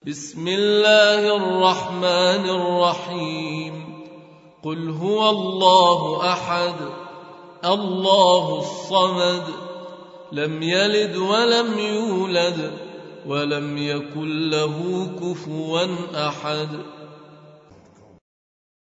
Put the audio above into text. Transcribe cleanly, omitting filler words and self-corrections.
بسم الله الرحمن الرحيم قل هو الله أحد الله الصمد لم يلد ولم يولد ولم يكن له كفوا أحد